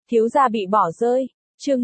Thiếu gia bị bỏ rơi. Chương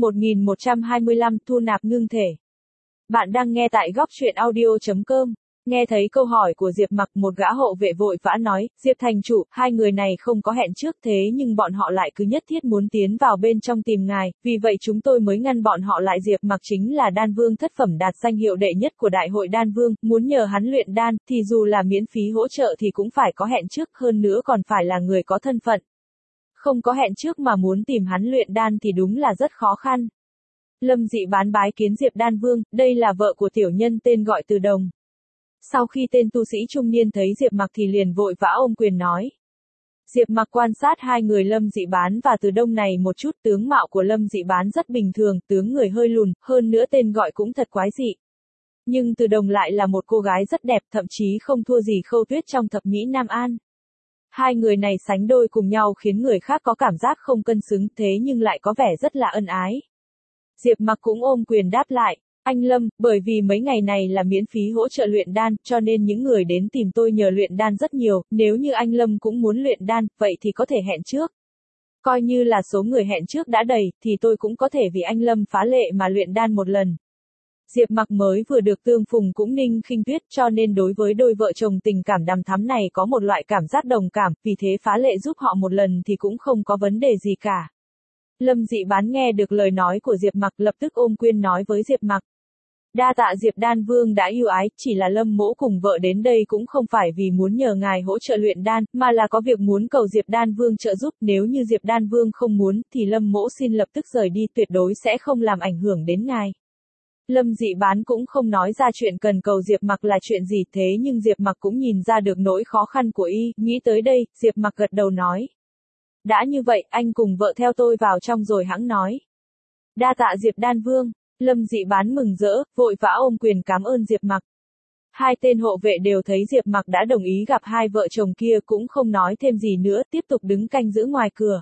1125 thu nạp ngưng thể. Bạn đang nghe tại góc truyện audio.com. Nghe thấy câu hỏi của Diệp Mặc, một gã hộ vệ vội vã nói, Diệp thành chủ, hai người này không có hẹn trước thế nhưng bọn họ lại cứ nhất thiết muốn tiến vào bên trong tìm ngài, vì vậy chúng tôi mới ngăn bọn họ lại. Diệp Mặc chính là đan vương thất phẩm đạt danh hiệu đệ nhất của đại hội đan vương, muốn nhờ hắn luyện đan, thì dù là miễn phí hỗ trợ thì cũng phải có hẹn trước, hơn nữa còn phải là người có thân phận. Không có hẹn trước mà muốn tìm hắn luyện đan thì đúng là rất khó khăn. Lâm Dị Bán bái kiến Diệp Đan Vương, đây là vợ của tiểu nhân tên gọi Từ Đồng. Sau khi tên tu sĩ trung niên thấy Diệp Mặc thì liền vội vã ôm quyền nói. Diệp Mặc quan sát hai người Lâm Dị Bán và Từ Đông này một chút, tướng mạo của Lâm Dị Bán rất bình thường, tướng người hơi lùn, hơn nữa tên gọi cũng thật quái dị. Nhưng Từ Đồng lại là một cô gái rất đẹp, thậm chí không thua gì Khâu Tuyết trong thập mỹ Nam An. Hai người này sánh đôi cùng nhau khiến người khác có cảm giác không cân xứng, thế nhưng lại có vẻ rất là ân ái. Diệp Mặc cũng ôm quyền đáp lại, anh Lâm, bởi vì mấy ngày này là miễn phí hỗ trợ luyện đan, cho nên những người đến tìm tôi nhờ luyện đan rất nhiều, nếu như anh Lâm cũng muốn luyện đan, vậy thì có thể hẹn trước. Coi như là số người hẹn trước đã đầy, thì tôi cũng có thể vì anh Lâm phá lệ mà luyện đan một lần. Diệp Mặc mới vừa được tương phùng cũng Ninh Khinh Tuyết, cho nên đối với đôi vợ chồng tình cảm đằm thắm này có một loại cảm giác đồng cảm, vì thế phá lệ giúp họ một lần thì cũng không có vấn đề gì cả. Lâm Dị Bán nghe được lời nói của Diệp Mặc lập tức ôm quyền nói với Diệp Mặc. Đa tạ Diệp Đan Vương đã ưu ái, chỉ là Lâm mỗ cùng vợ đến đây cũng không phải vì muốn nhờ ngài hỗ trợ luyện đan, mà là có việc muốn cầu Diệp Đan Vương trợ giúp, nếu như Diệp Đan Vương không muốn, thì Lâm mỗ xin lập tức rời đi, tuyệt đối sẽ không làm ảnh hưởng đến ngài. Lâm Dị Bán cũng không nói ra chuyện cần cầu Diệp Mặc là chuyện gì, thế nhưng Diệp Mặc cũng nhìn ra được nỗi khó khăn của y, nghĩ tới đây, Diệp Mặc gật đầu nói. Đã như vậy, anh cùng vợ theo tôi vào trong rồi hẵng nói. Đa tạ Diệp Đan Vương. Lâm Dị Bán mừng rỡ, vội vã ôm quyền cảm ơn Diệp Mặc. Hai tên hộ vệ đều thấy Diệp Mặc đã đồng ý gặp hai vợ chồng kia cũng không nói thêm gì nữa, tiếp tục đứng canh giữ ngoài cửa.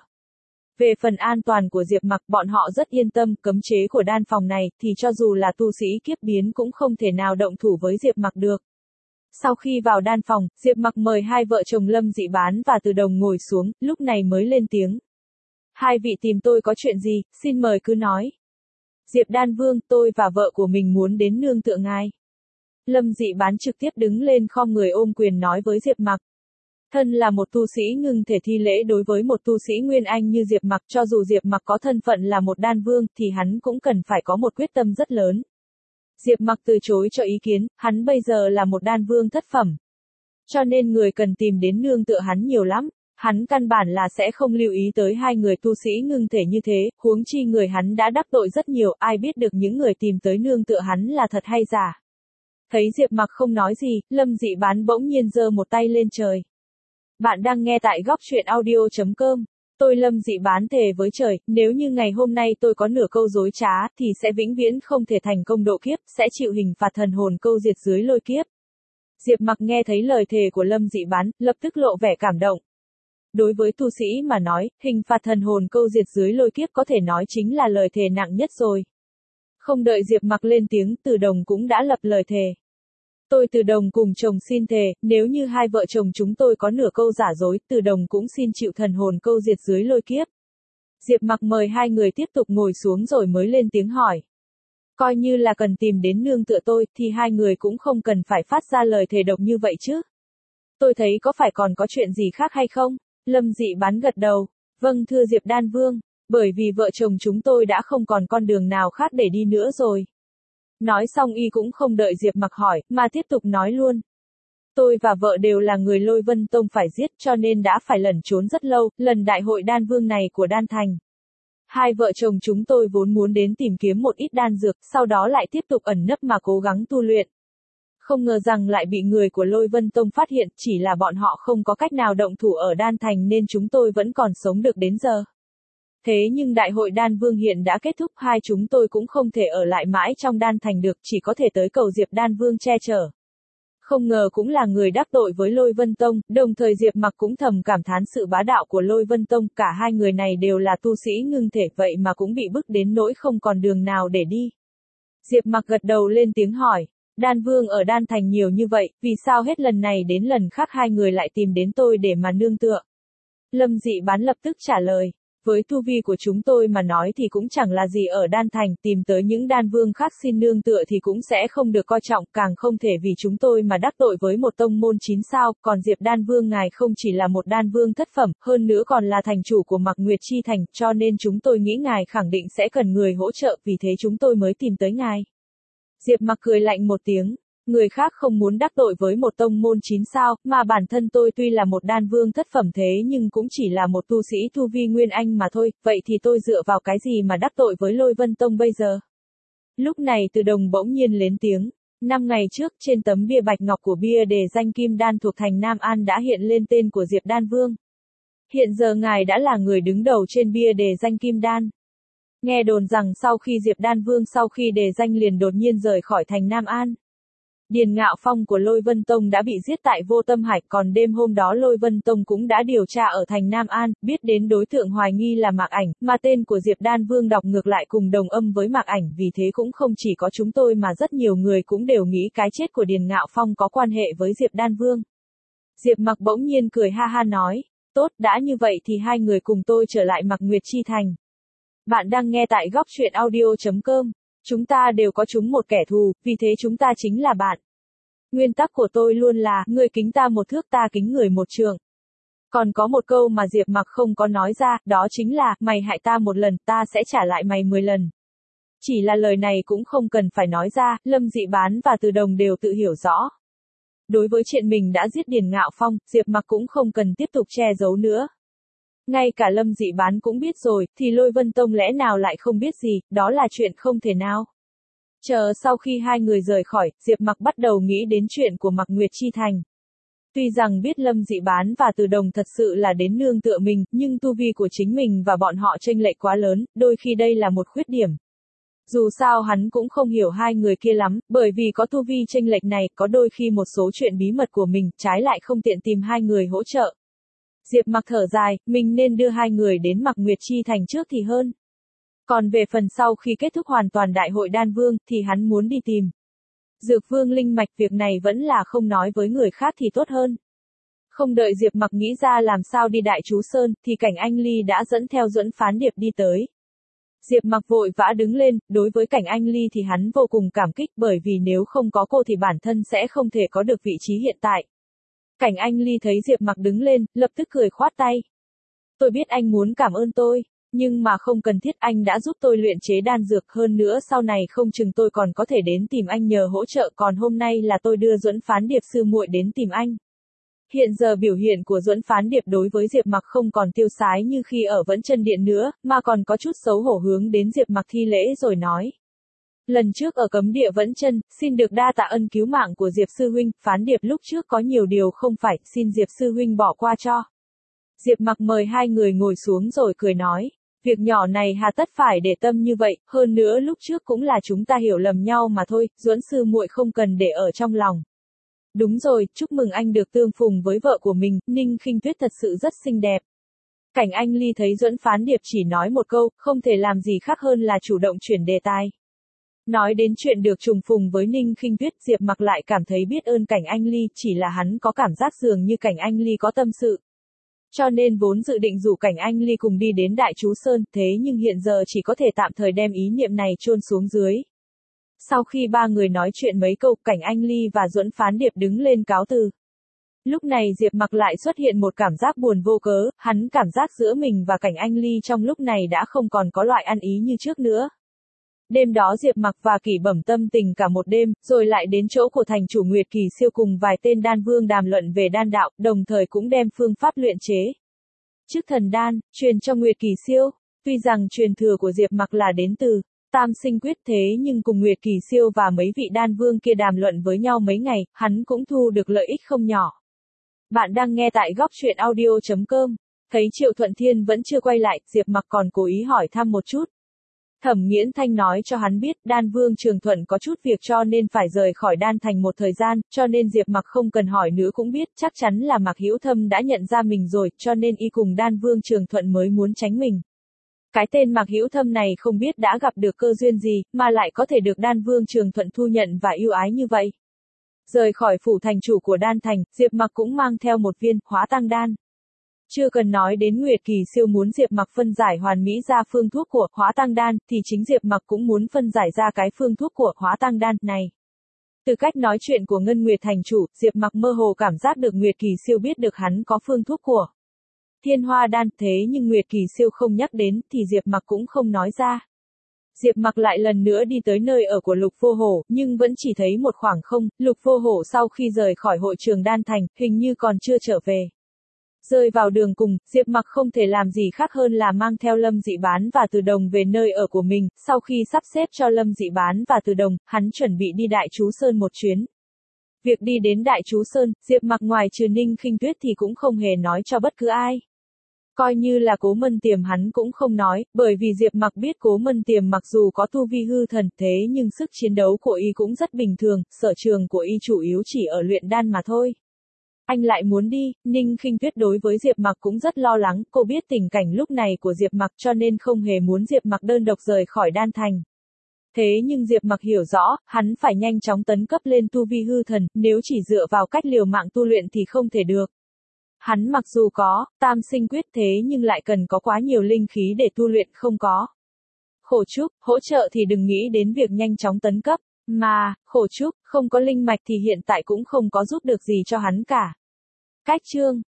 Về phần an toàn của Diệp Mặc, bọn họ rất yên tâm, cấm chế của đan phòng này thì cho dù là tu sĩ kiếp biến cũng không thể nào động thủ với Diệp Mặc được. Sau khi vào đan phòng, Diệp Mặc mời hai vợ chồng Lâm Dị Bán và Từ Đồng ngồi xuống, lúc này mới lên tiếng. Hai vị tìm tôi có chuyện gì, xin mời cứ nói. Diệp Đan Vương, tôi và vợ của mình muốn đến nương tựa ngài. Lâm Dị Bán trực tiếp đứng lên khom người ôm quyền nói với Diệp Mặc. Thân là một tu sĩ ngưng thể thi lễ đối với một tu sĩ Nguyên Anh như Diệp Mặc, cho dù Diệp Mặc có thân phận là một đan vương thì hắn cũng cần phải có một quyết tâm rất lớn. Diệp Mặc từ chối cho ý kiến, hắn bây giờ là một đan vương thất phẩm. Cho nên người cần tìm đến nương tựa hắn nhiều lắm, hắn căn bản là sẽ không lưu ý tới hai người tu sĩ ngưng thể như thế, huống chi người hắn đã đắc tội rất nhiều, ai biết được những người tìm tới nương tựa hắn là thật hay giả. Thấy Diệp Mặc không nói gì, Lâm Dị Bán bỗng nhiên giơ một tay lên trời. Bạn đang nghe tại góc truyện audio.com. Tôi Lâm Dị Bán thề với trời, nếu như ngày hôm nay tôi có nửa câu dối trá, thì sẽ vĩnh viễn không thể thành công độ kiếp, sẽ chịu hình phạt thần hồn câu diệt dưới lôi kiếp. Diệp Mặc nghe thấy lời thề của Lâm Dị Bán, lập tức lộ vẻ cảm động. Đối với tu sĩ mà nói, hình phạt thần hồn câu diệt dưới lôi kiếp có thể nói chính là lời thề nặng nhất rồi. Không đợi Diệp Mặc lên tiếng, Từ Đồng cũng đã lập lời thề. Tôi Từ Đồng cùng chồng xin thề, nếu như hai vợ chồng chúng tôi có nửa câu giả dối, Từ Đồng cũng xin chịu thần hồn câu diệt dưới lôi kiếp. Diệp Mặc mời hai người tiếp tục ngồi xuống rồi mới lên tiếng hỏi. Coi như là cần tìm đến nương tựa tôi, thì hai người cũng không cần phải phát ra lời thề độc như vậy chứ. Tôi thấy có phải còn có chuyện gì khác hay không? Lâm Dị Bán gật đầu. Vâng thưa Diệp Đan Vương, bởi vì vợ chồng chúng tôi đã không còn con đường nào khác để đi nữa rồi. Nói xong y cũng không đợi Diệp Mặc hỏi, mà tiếp tục nói luôn. Tôi và vợ đều là người Lôi Vân Tông phải giết, cho nên đã phải lẩn trốn rất lâu, lần đại hội đan vương này của Đan Thành. Hai vợ chồng chúng tôi vốn muốn đến tìm kiếm một ít đan dược, sau đó lại tiếp tục ẩn nấp mà cố gắng tu luyện. Không ngờ rằng lại bị người của Lôi Vân Tông phát hiện, chỉ là bọn họ không có cách nào động thủ ở Đan Thành nên chúng tôi vẫn còn sống được đến giờ. Thế nhưng đại hội đan vương hiện đã kết thúc, hai chúng tôi cũng không thể ở lại mãi trong Đan Thành được, chỉ có thể tới cầu Diệp Đan Vương che chở. Không ngờ cũng là người đắc tội với Lôi Vân Tông, đồng thời Diệp Mặc cũng thầm cảm thán sự bá đạo của Lôi Vân Tông, cả hai người này đều là tu sĩ ngưng thể vậy mà cũng bị bức đến nỗi không còn đường nào để đi. Diệp Mặc gật đầu lên tiếng hỏi, Đan Vương ở Đan Thành nhiều như vậy, vì sao hết lần này đến lần khác hai người lại tìm đến tôi để mà nương tựa? Lâm Dị Bán lập tức trả lời. với tu vi của chúng tôi mà nói thì cũng chẳng là gì ở đan thành, tìm tới những đan vương khác xin nương tựa thì cũng sẽ không được coi trọng, càng không thể vì chúng tôi mà đắc tội với một tông môn 9 sao, còn Diệp đan vương ngài không chỉ là một đan vương thất phẩm, hơn nữa còn là thành chủ của Mạc Nguyệt Chi Thành, cho nên chúng tôi nghĩ ngài khẳng định sẽ cần người hỗ trợ, vì thế chúng tôi mới tìm tới ngài. Diệp Mặc cười lạnh một tiếng. Người khác không muốn đắc tội với một tông môn 9 sao, mà bản thân tôi tuy là một đan vương thất phẩm thế nhưng cũng chỉ là một tu sĩ tu vi nguyên anh mà thôi, vậy thì tôi dựa vào cái gì mà đắc tội với Lôi Vân Tông bây giờ? Lúc này Từ Đồng bỗng nhiên lên tiếng. 5 ngày trước, trên tấm bia bạch ngọc của bia đề danh Kim Đan thuộc thành Nam An đã hiện lên tên của Diệp Đan Vương. Hiện giờ ngài đã là người đứng đầu trên bia đề danh Kim Đan. Nghe đồn rằng sau khi Diệp Đan Vương sau khi đề danh liền đột nhiên rời khỏi thành Nam An. Điền Ngạo Phong của Lôi Vân Tông đã bị giết tại Vô Tâm Hải, còn đêm hôm đó Lôi Vân Tông cũng đã điều tra ở thành Nam An, biết đến đối tượng hoài nghi là Mạc Ảnh, mà tên của Diệp Đan Vương đọc ngược lại cùng đồng âm với Mạc Ảnh, vì thế cũng không chỉ có chúng tôi mà rất nhiều người cũng đều nghĩ cái chết của Điền Ngạo Phong có quan hệ với Diệp Đan Vương. Diệp Mặc bỗng nhiên cười ha ha nói, tốt, đã như vậy thì hai người cùng tôi trở lại Mạc Nguyệt Chi Thành. Bạn đang nghe tại góc truyện audio.com. Chúng ta đều có chung một kẻ thù, vì thế chúng ta chính là bạn. Nguyên tắc của tôi luôn là, người kính ta một thước ta kính người một trượng. Còn có một câu mà Diệp Mặc không có nói ra, đó chính là, mày hại ta một lần, ta sẽ trả lại mày 10 lần. Chỉ là lời này cũng không cần phải nói ra, Lâm Dị Bán và Từ Đồng đều tự hiểu rõ. Đối với chuyện mình đã giết Điền Ngạo Phong, Diệp Mặc cũng không cần tiếp tục che giấu nữa. Ngay cả Lâm Dị Bán cũng biết rồi, thì Lôi Vân Tông lẽ nào lại không biết gì, đó là chuyện không thể nào. Chờ sau khi hai người rời khỏi, Diệp Mặc bắt đầu nghĩ đến chuyện của Mạc Nguyệt Chi Thành. Tuy rằng biết Lâm Dị Bán và Từ Đồng thật sự là đến nương tựa mình, nhưng tu vi của chính mình và bọn họ chênh lệch quá lớn, đôi khi đây là một khuyết điểm. Dù sao hắn cũng không hiểu hai người kia lắm, bởi vì có tu vi chênh lệch này, có đôi khi một số chuyện bí mật của mình, trái lại không tiện tìm hai người hỗ trợ. Diệp Mặc thở dài, mình nên đưa hai người đến Mạc Nguyệt Chi Thành trước thì hơn. Còn về phần sau khi kết thúc hoàn toàn đại hội đan vương, thì hắn muốn đi tìm Dược Vương linh mạch, việc này vẫn là không nói với người khác thì tốt hơn. Không đợi Diệp Mặc nghĩ ra làm sao đi Đại Chú Sơn, thì Cảnh Anh Ly đã dẫn theo Duẫn Phán Điệp đi tới. Diệp Mặc vội vã đứng lên, đối với Cảnh Anh Ly thì hắn vô cùng cảm kích, bởi vì nếu không có cô thì bản thân sẽ không thể có được vị trí hiện tại. Cảnh Anh Ly thấy Diệp Mặc đứng lên, lập tức cười khoát tay. Tôi biết anh muốn cảm ơn tôi, nhưng mà không cần thiết, anh đã giúp tôi luyện chế đan dược, hơn nữa sau này không chừng tôi còn có thể đến tìm anh nhờ hỗ trợ, còn hôm nay là tôi đưa Duẫn Phán Điệp sư muội đến tìm anh. Hiện giờ biểu hiện của Duẫn Phán Điệp đối với Diệp Mặc không còn tiêu sái như khi ở Vẫn Chân Điện nữa, mà còn có chút xấu hổ hướng đến Diệp Mặc thi lễ rồi nói. Lần trước ở cấm địa Vẫn Chân, xin được đa tạ ân cứu mạng của Diệp sư huynh, Phán Điệp lúc trước có nhiều điều không phải, xin Diệp sư huynh bỏ qua cho. Diệp Mặc mời hai người ngồi xuống rồi cười nói, việc nhỏ này hà tất phải để tâm như vậy, hơn nữa lúc trước cũng là chúng ta hiểu lầm nhau mà thôi, Duẫn sư muội không cần để ở trong lòng. Đúng rồi, chúc mừng anh được tương phùng với vợ của mình, Ninh Khinh Tuyết thật sự rất xinh đẹp. Cảnh Anh Ly thấy Duẫn Phán Điệp chỉ nói một câu, không thể làm gì khác hơn là chủ động chuyển đề tài. Nói đến chuyện được trùng phùng với Ninh Khinh Tuyết, Diệp Mặc lại cảm thấy biết ơn Cảnh Anh Ly, chỉ là hắn có cảm giác dường như Cảnh Anh Ly có tâm sự. Cho nên vốn dự định rủ Cảnh Anh Ly cùng đi đến Đại Chú Sơn, thế nhưng hiện giờ chỉ có thể tạm thời đem ý niệm này chôn xuống dưới. Sau khi ba người nói chuyện mấy câu, Cảnh Anh Ly và Duẫn Phán Điệp đứng lên cáo từ. Lúc này Diệp Mặc lại xuất hiện một cảm giác buồn vô cớ, hắn cảm giác giữa mình và Cảnh Anh Ly trong lúc này đã không còn có loại ăn ý như trước nữa. Đêm đó Diệp Mặc và Kỷ Bẩm tâm tình cả một đêm, rồi lại đến chỗ của thành chủ Nguyệt Kỳ Siêu cùng vài tên đan vương đàm luận về đan đạo, đồng thời cũng đem phương pháp luyện chế Chức Thần Đan truyền cho Nguyệt Kỳ Siêu. Tuy rằng truyền thừa của Diệp Mặc là đến từ Tam Sinh Quyết, thế nhưng cùng Nguyệt Kỳ Siêu và mấy vị đan vương kia đàm luận với nhau mấy ngày, hắn cũng thu được lợi ích không nhỏ. Bạn đang nghe tại góc truyện audio.com. Thấy Triệu Thuận Thiên vẫn chưa quay lại, Diệp Mặc còn cố ý hỏi thăm một chút. Thẩm Nghiễn Thanh nói cho hắn biết, đan vương Trường Thuận có chút việc cho nên phải rời khỏi đan thành một thời gian, cho nên Diệp Mặc không cần hỏi nữa cũng biết, chắc chắn là Mạc Hữu Thâm đã nhận ra mình rồi, cho nên y cùng đan vương Trường Thuận mới muốn tránh mình. Cái tên Mạc Hữu Thâm này không biết đã gặp được cơ duyên gì, mà lại có thể được đan vương Trường Thuận thu nhận và yêu ái như vậy. Rời khỏi phủ thành chủ của đan thành, Diệp Mặc cũng mang theo một viên Hóa Tăng Đan. Chưa cần nói đến Nguyệt Kỳ Siêu muốn Diệp Mặc phân giải hoàn mỹ ra phương thuốc của Hóa Tăng Đan, thì chính Diệp Mặc cũng muốn phân giải ra cái phương thuốc của Hóa Tăng Đan này. Từ cách nói chuyện của Ngân Nguyệt thành chủ, Diệp Mặc mơ hồ cảm giác được Nguyệt Kỳ Siêu biết được hắn có phương thuốc của Thiên Hoa Đan, thế nhưng Nguyệt Kỳ Siêu không nhắc đến, thì Diệp Mặc cũng không nói ra. Diệp Mặc lại lần nữa đi tới nơi ở của Lục Vô Hổ, nhưng vẫn chỉ thấy một khoảng không. Lục Vô Hổ sau khi rời khỏi hội trường Đan Thành, hình như còn chưa trở về. Rơi vào đường cùng, Diệp Mặc không thể làm gì khác hơn là mang theo Lâm Dị Bán và Từ Đồng về nơi ở của mình. Sau khi sắp xếp cho Lâm Dị Bán và Từ Đồng, hắn chuẩn bị đi Đại Chú Sơn một chuyến. Việc đi đến Đại Chú Sơn, Diệp Mặc ngoài trừ Ninh Khinh Tuyết thì cũng không hề nói cho bất cứ ai. Coi như là Cố Mân Tiềm hắn cũng không nói, bởi vì Diệp Mặc biết Cố Mân Tiềm mặc dù có tu vi hư thần, thế nhưng sức chiến đấu của y cũng rất bình thường, sở trường của y chủ yếu chỉ ở luyện đan mà thôi. Anh lại muốn đi, Ninh Khinh Tuyết đối với Diệp Mặc cũng rất lo lắng, cô biết tình cảnh lúc này của Diệp Mặc cho nên không hề muốn Diệp Mặc đơn độc rời khỏi Đan Thành. Thế nhưng Diệp Mặc hiểu rõ, hắn phải nhanh chóng tấn cấp lên tu vi hư thần, nếu chỉ dựa vào cách liều mạng tu luyện thì không thể được. Hắn mặc dù có Tam Sinh Quyết thế nhưng lại cần có quá nhiều linh khí để tu luyện không có. Khổ Trúc, hỗ trợ thì đừng nghĩ đến việc nhanh chóng tấn cấp, mà, Khổ Trúc, không có linh mạch thì hiện tại cũng không có giúp được gì cho hắn cả. Cách chương